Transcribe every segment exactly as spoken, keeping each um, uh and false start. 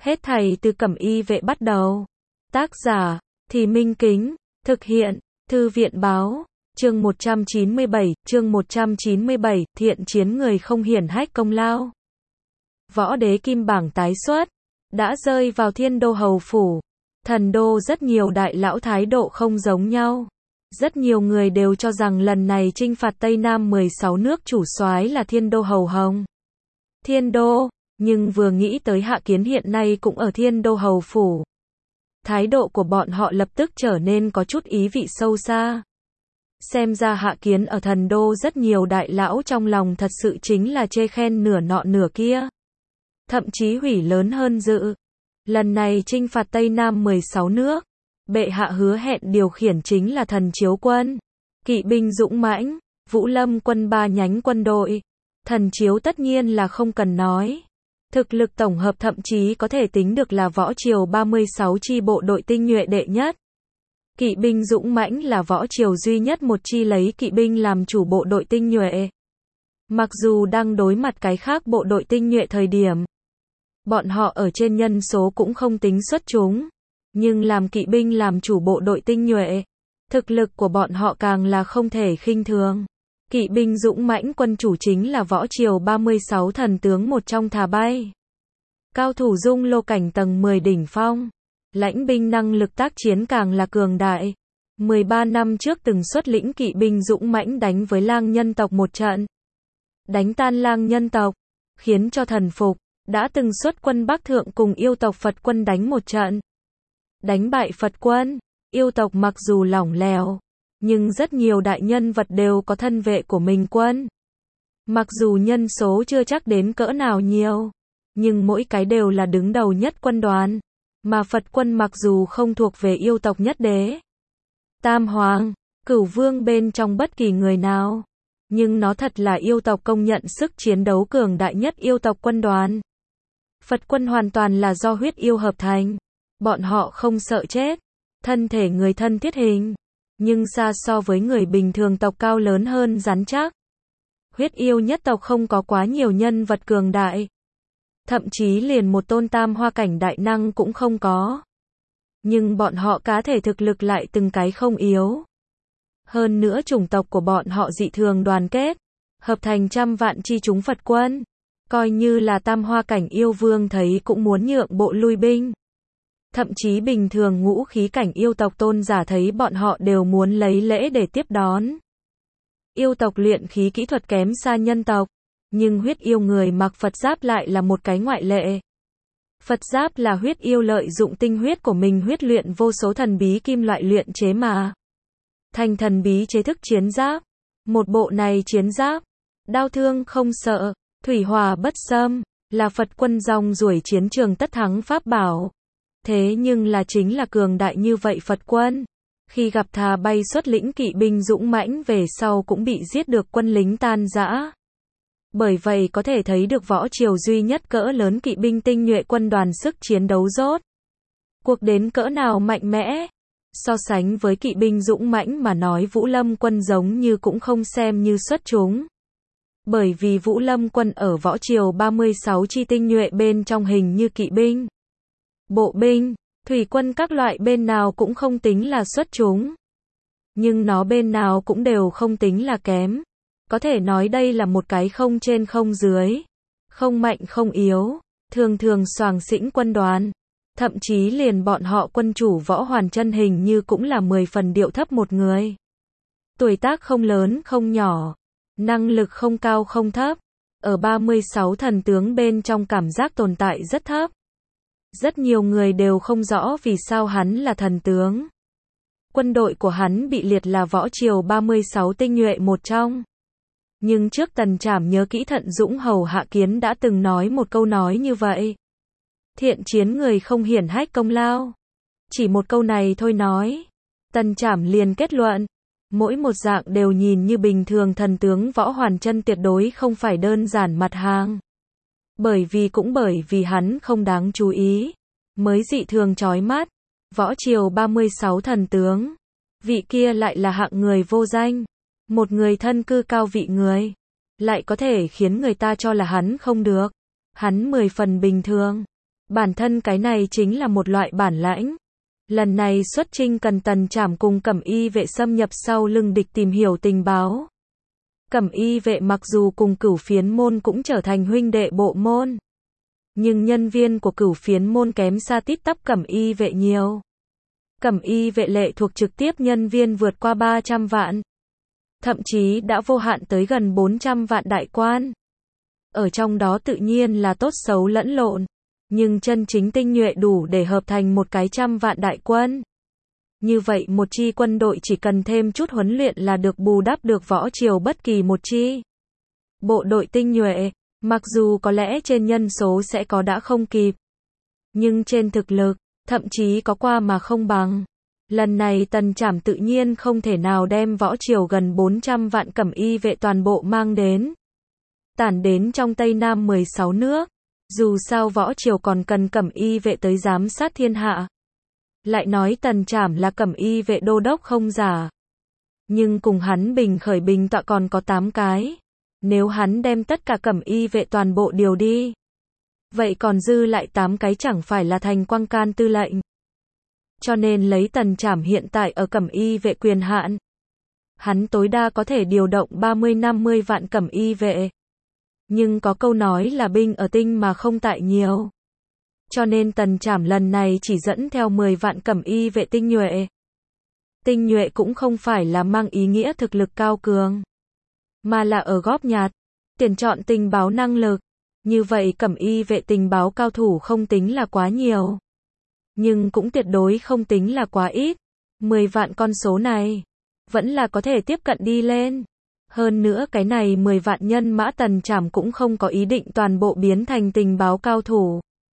Hết thảy từ Cẩm Y vệ bắt đầu. Tác giả, Thì Minh Kính, thực hiện, Thư viện báo, chương một trăm chín mươi bảy, chương một trăm chín mươi bảy, thiện chiến người không hiển hách công lao. Võ đế kim bảng tái xuất, đã rơi vào Thiên Đô hầu phủ. Thần đô rất nhiều đại lão thái độ không giống nhau. Rất nhiều người đều cho rằng lần này chinh phạt Tây Nam mười sáu nước chủ soái là Thiên Đô hầu Hồng. Thiên Đô, nhưng vừa nghĩ tới Hạ Kiến hiện nay cũng ở Thiên Đô hầu phủ. Thái độ của bọn họ lập tức trở nên có chút ý vị sâu xa. Xem ra Hạ Kiến ở thần đô rất nhiều đại lão trong lòng thật sự chính là chê khen nửa nọ nửa kia. Thậm chí hủy lớn hơn dự. Lần này chinh phạt Tây Nam mười sáu nước, bệ hạ hứa hẹn điều khiển chính là thần chiếu quân, kỵ binh dũng mãnh, Vũ Lâm quân ba nhánh quân đội. Thần chiếu tất nhiên là không cần nói. Thực lực tổng hợp thậm chí có thể tính được là võ triều ba mươi sáu chi bộ đội tinh nhuệ đệ nhất. Kỵ binh dũng mãnh là võ triều duy nhất một chi lấy kỵ binh làm chủ bộ đội tinh nhuệ. Mặc dù đang đối mặt cái khác bộ đội tinh nhuệ thời điểm, bọn họ ở trên nhân số cũng không tính xuất chúng, nhưng làm kỵ binh làm chủ bộ đội tinh nhuệ, thực lực của bọn họ càng là không thể khinh thường. Kỵ binh dũng mãnh quân chủ chính là võ triều ba mươi sáu thần tướng một trong Thà Bay. Cao thủ dung lô cảnh tầng mười đỉnh phong, lãnh binh năng lực tác chiến càng là cường đại. mười ba năm trước từng xuất lĩnh kỵ binh dũng mãnh đánh với lang nhân tộc một trận. Đánh tan lang nhân tộc, khiến cho thần phục, đã từng xuất quân Bắc Thượng cùng yêu tộc Phật quân đánh một trận. Đánh bại Phật quân, yêu tộc mặc dù lỏng lẻo, nhưng rất nhiều đại nhân vật đều có thân vệ của mình quân. Mặc dù nhân số chưa chắc đến cỡ nào nhiều, nhưng mỗi cái đều là đứng đầu nhất quân đoàn. Mà Phật quân mặc dù không thuộc về yêu tộc nhất đế, Tam Hoàng, Cửu Vương bên trong bất kỳ người nào, nhưng nó thật là yêu tộc công nhận sức chiến đấu cường đại nhất yêu tộc quân đoàn. Phật quân hoàn toàn là do huyết yêu hợp thành. Bọn họ không sợ chết, thân thể người thân thiết hình, nhưng xa so với người bình thường tộc cao lớn hơn rắn chắc. Huyết yêu nhất tộc không có quá nhiều nhân vật cường đại. Thậm chí liền một tôn tam hoa cảnh đại năng cũng không có. Nhưng bọn họ cá thể thực lực lại từng cái không yếu. Hơn nữa chủng tộc của bọn họ dị thường đoàn kết, hợp thành trăm vạn chi chúng Phật quân. Coi như là tam hoa cảnh yêu vương thấy cũng muốn nhượng bộ lui binh. Thậm chí bình thường ngũ khí cảnh yêu tộc tôn giả thấy bọn họ đều muốn lấy lễ để tiếp đón. Yêu tộc luyện khí kỹ thuật kém xa nhân tộc, nhưng huyết yêu người mặc Phật giáp lại là một cái ngoại lệ. Phật giáp là huyết yêu lợi dụng tinh huyết của mình huyết luyện vô số thần bí kim loại luyện chế mà thành thần bí chế thức chiến giáp. Một bộ này chiến giáp, đao thương không sợ, thủy hỏa bất xâm, là Phật quân rong ruổi chiến trường tất thắng pháp bảo. Thế nhưng là chính là cường đại như vậy Phật quân, khi gặp Thà Bay xuất lĩnh kỵ binh dũng mãnh về sau cũng bị giết được quân lính tan rã. Bởi vậy có thể thấy được võ triều duy nhất cỡ lớn kỵ binh tinh nhuệ quân đoàn sức chiến đấu rốt cuộc đến cỡ nào mạnh mẽ. So sánh với kỵ binh dũng mãnh mà nói Vũ Lâm quân giống như cũng không xem như xuất chúng. Bởi vì Vũ Lâm quân ở võ triều ba mươi sáu chi tinh nhuệ bên trong hình như kỵ binh, bộ binh, thủy quân các loại bên nào cũng không tính là xuất chúng. Nhưng nó bên nào cũng đều không tính là kém. Có thể nói đây là một cái không trên không dưới, không mạnh không yếu, thường thường xoàng xĩnh quân đoàn. Thậm chí liền bọn họ quân chủ Võ Hoàn Chân hình như cũng là mười phần điệu thấp một người. Tuổi tác không lớn không nhỏ, năng lực không cao không thấp, ở ba mươi sáu thần tướng bên trong cảm giác tồn tại rất thấp. Rất nhiều người đều không rõ vì sao hắn là thần tướng. Quân đội của hắn bị liệt là võ triều ba mươi sáu tinh nhuệ một trong. Nhưng trước Tần Trảm nhớ kỹ Thận Dũng hầu Hạ Kiến đã từng nói một câu nói như vậy. Thiện chiến người không hiển hách công lao. Chỉ một câu này thôi nói, Tần Trảm liền kết luận, mỗi một dạng đều nhìn như bình thường thần tướng Võ Hoàn Chân tuyệt đối không phải đơn giản mặt hàng. Bởi vì cũng bởi vì hắn không đáng chú ý, mới dị thường chói mắt. Võ triều ba mươi sáu thần tướng, vị kia lại là hạng người vô danh, một người thân cư cao vị người, lại có thể khiến người ta cho là hắn không được, hắn mười phần bình thường. Bản thân cái này chính là một loại bản lãnh. Lần này xuất chinh cần Tần Trảm cùng Cẩm Y vệ xâm nhập sau lưng địch tìm hiểu tình báo. Cẩm Y vệ mặc dù cùng Cửu Phiến môn cũng trở thành huynh đệ bộ môn, nhưng nhân viên của Cửu Phiến môn kém xa tít tắp Cẩm Y vệ nhiều. Cẩm Y vệ lệ thuộc trực tiếp nhân viên vượt qua ba trăm vạn, thậm chí đã vô hạn tới gần bốn trăm vạn đại quan. Ở trong đó tự nhiên là tốt xấu lẫn lộn, nhưng chân chính tinh nhuệ đủ để hợp thành một cái trăm vạn đại quân. Như vậy một chi quân đội chỉ cần thêm chút huấn luyện là được bù đắp được võ triều bất kỳ một chi. Bộ đội tinh nhuệ, mặc dù có lẽ trên nhân số sẽ có đã không kịp, nhưng trên thực lực, thậm chí có qua mà không bằng. Lần này Tần Trảm tự nhiên không thể nào đem võ triều gần bốn trăm vạn Cẩm Y vệ toàn bộ mang đến. Tản đến trong Tây Nam mười sáu nước. Dù sao võ triều còn cần Cẩm Y vệ tới giám sát thiên hạ. Lại nói Tần Trảm là Cẩm Y vệ đô đốc không giả. Nhưng cùng hắn bình khởi bình tọa còn có tám cái. Nếu hắn đem tất cả Cẩm Y vệ toàn bộ điều đi, vậy còn dư lại tám cái chẳng phải là thành quang can tư lệnh. Cho nên lấy Tần Trảm hiện tại ở Cẩm Y vệ quyền hạn, hắn tối đa có thể điều động ba mươi năm mươi vạn Cẩm Y vệ. Nhưng có câu nói là binh ở tinh mà không tại nhiều. Cho nên Tần Trảm lần này chỉ dẫn theo mười vạn Cẩm Y vệ tinh nhuệ. Tinh nhuệ cũng không phải là mang ý nghĩa thực lực cao cường, mà là ở góp nhặt, tuyển chọn tình báo năng lực. Như vậy Cẩm Y vệ tình báo cao thủ không tính là quá nhiều, nhưng cũng tuyệt đối không tính là quá ít. mười vạn con số này, vẫn là có thể tiếp cận đi lên. Hơn nữa cái này mười vạn nhân mã Tần Trảm cũng không có ý định toàn bộ biến thành tình báo cao thủ.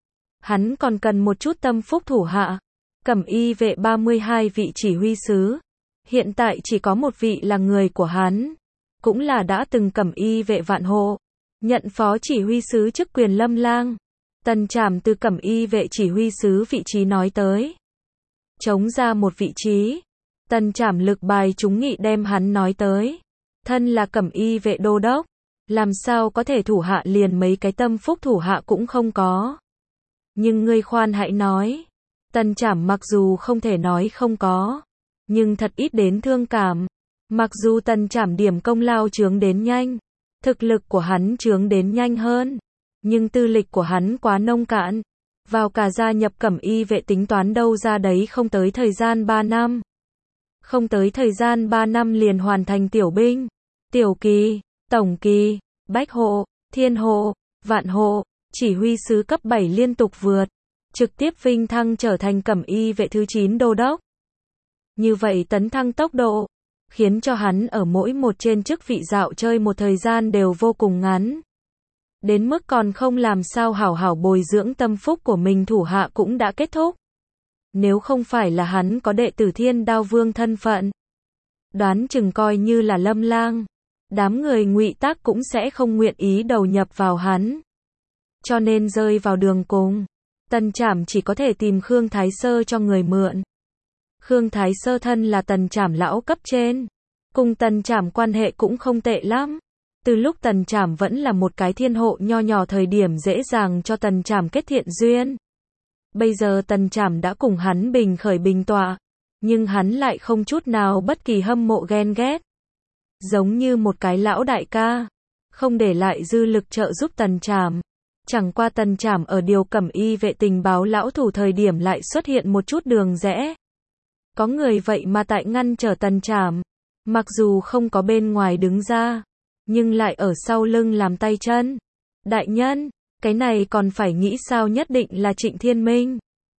Hắn còn cần một chút tâm phúc thủ hạ. Cẩm Y vệ ba mươi hai vị chỉ huy sứ. Hiện tại chỉ có một vị là người của hắn. Cũng là đã từng Cẩm Y vệ Vạn Hộ. Nhận phó chỉ huy sứ chức quyền Lâm Lang. Tần Trảm từ Cẩm Y vệ chỉ huy sứ vị trí nói tới. Chống ra một vị trí. Tần Trảm lực bài chúng nghị đem hắn nói tới. Thân là Cẩm Y vệ đô đốc, làm sao có thể thủ hạ liền mấy cái tâm phúc thủ hạ cũng không có. Nhưng ngươi khoan hãy nói. Tần Trảm mặc dù không thể nói không có, nhưng thật ít đến thương cảm. Mặc dù Tần Trảm điểm công lao chướng đến nhanh, thực lực của hắn chướng đến nhanh hơn, nhưng tư lịch của hắn quá nông cạn. Vào cả gia nhập Cẩm Y vệ tính toán đâu ra đấy không tới thời gian ba năm. Không tới thời gian ba năm liền hoàn thành tiểu binh, tiểu kỳ, tổng kỳ, bách hộ, thiên hộ, vạn hộ, chỉ huy sứ cấp bảy liên tục vượt, trực tiếp vinh thăng trở thành Cẩm Y vệ thứ chín đô đốc. Như vậy tấn thăng tốc độ, khiến cho hắn ở mỗi một trên chức vị dạo chơi một thời gian đều vô cùng ngắn. Đến mức còn không làm sao hảo hảo bồi dưỡng tâm phúc của mình thủ hạ cũng đã kết thúc. Nếu không phải là hắn có đệ tử Thiên Đao Vương thân phận, đoán chừng coi như là Lâm Lang, đám người Ngụy Tác cũng sẽ không nguyện ý đầu nhập vào hắn. Cho nên rơi vào đường cùng, Tần Trảm chỉ có thể tìm Khương Thái Sơ cho người mượn. Khương Thái Sơ thân là Tần Trảm lão cấp trên, cùng Tần Trảm quan hệ cũng không tệ lắm. Từ lúc Tần Trảm vẫn là một cái thiên hộ nho nhỏ thời điểm dễ dàng cho Tần Trảm kết thiện duyên. Bây giờ Tần Trảm đã cùng hắn bình khởi bình tọa, nhưng hắn lại không chút nào bất kỳ hâm mộ ghen ghét. Giống như một cái lão đại ca, không để lại dư lực trợ giúp Tần Trảm. Chẳng qua Tần Trảm ở điều Cẩm Y vệ tình báo lão thủ thời điểm lại xuất hiện một chút đường rẽ. Có người vậy mà tại ngăn trở Tần Trảm, mặc dù không có bên ngoài đứng ra, nhưng lại ở sau lưng làm tay chân. Đại nhân, cái này còn phải nghĩ sao, nhất định là Trịnh Thiên Minh.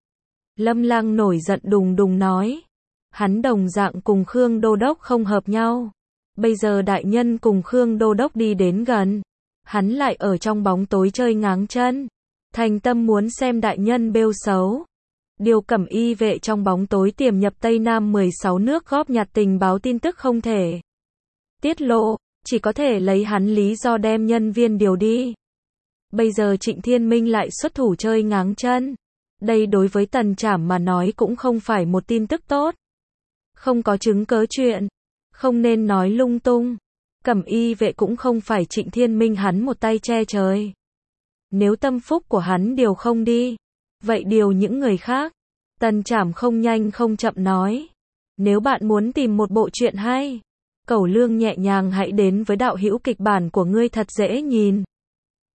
Lâm Lang nổi giận đùng đùng nói. Hắn đồng dạng cùng Khương Đô Đốc không hợp nhau. Bây giờ đại nhân cùng Khương Đô Đốc đi đến gần, hắn lại ở trong bóng tối chơi ngáng chân. Thành tâm muốn xem đại nhân bêu xấu. Điều Cẩm Y vệ trong bóng tối tiềm nhập Tây Nam mười sáu nước góp nhặt tình báo tin tức không thể tiết lộ, chỉ có thể lấy hắn lý do đem nhân viên điều đi. Bây giờ Trịnh Thiên Minh lại xuất thủ chơi ngáng chân. Đây đối với Tần Trảm mà nói cũng không phải một tin tức tốt. Không có chứng cớ chuyện, không nên nói lung tung. Cẩm Y vệ cũng không phải Trịnh Thiên Minh hắn một tay che trời. Nếu tâm phúc của hắn điều không đi, vậy điều những người khác. Tần Trảm không nhanh không chậm nói. Nếu bạn muốn tìm một bộ truyện hay, Cẩu Lương nhẹ nhàng hãy đến với đạo hữu kịch bản của ngươi thật dễ nhìn.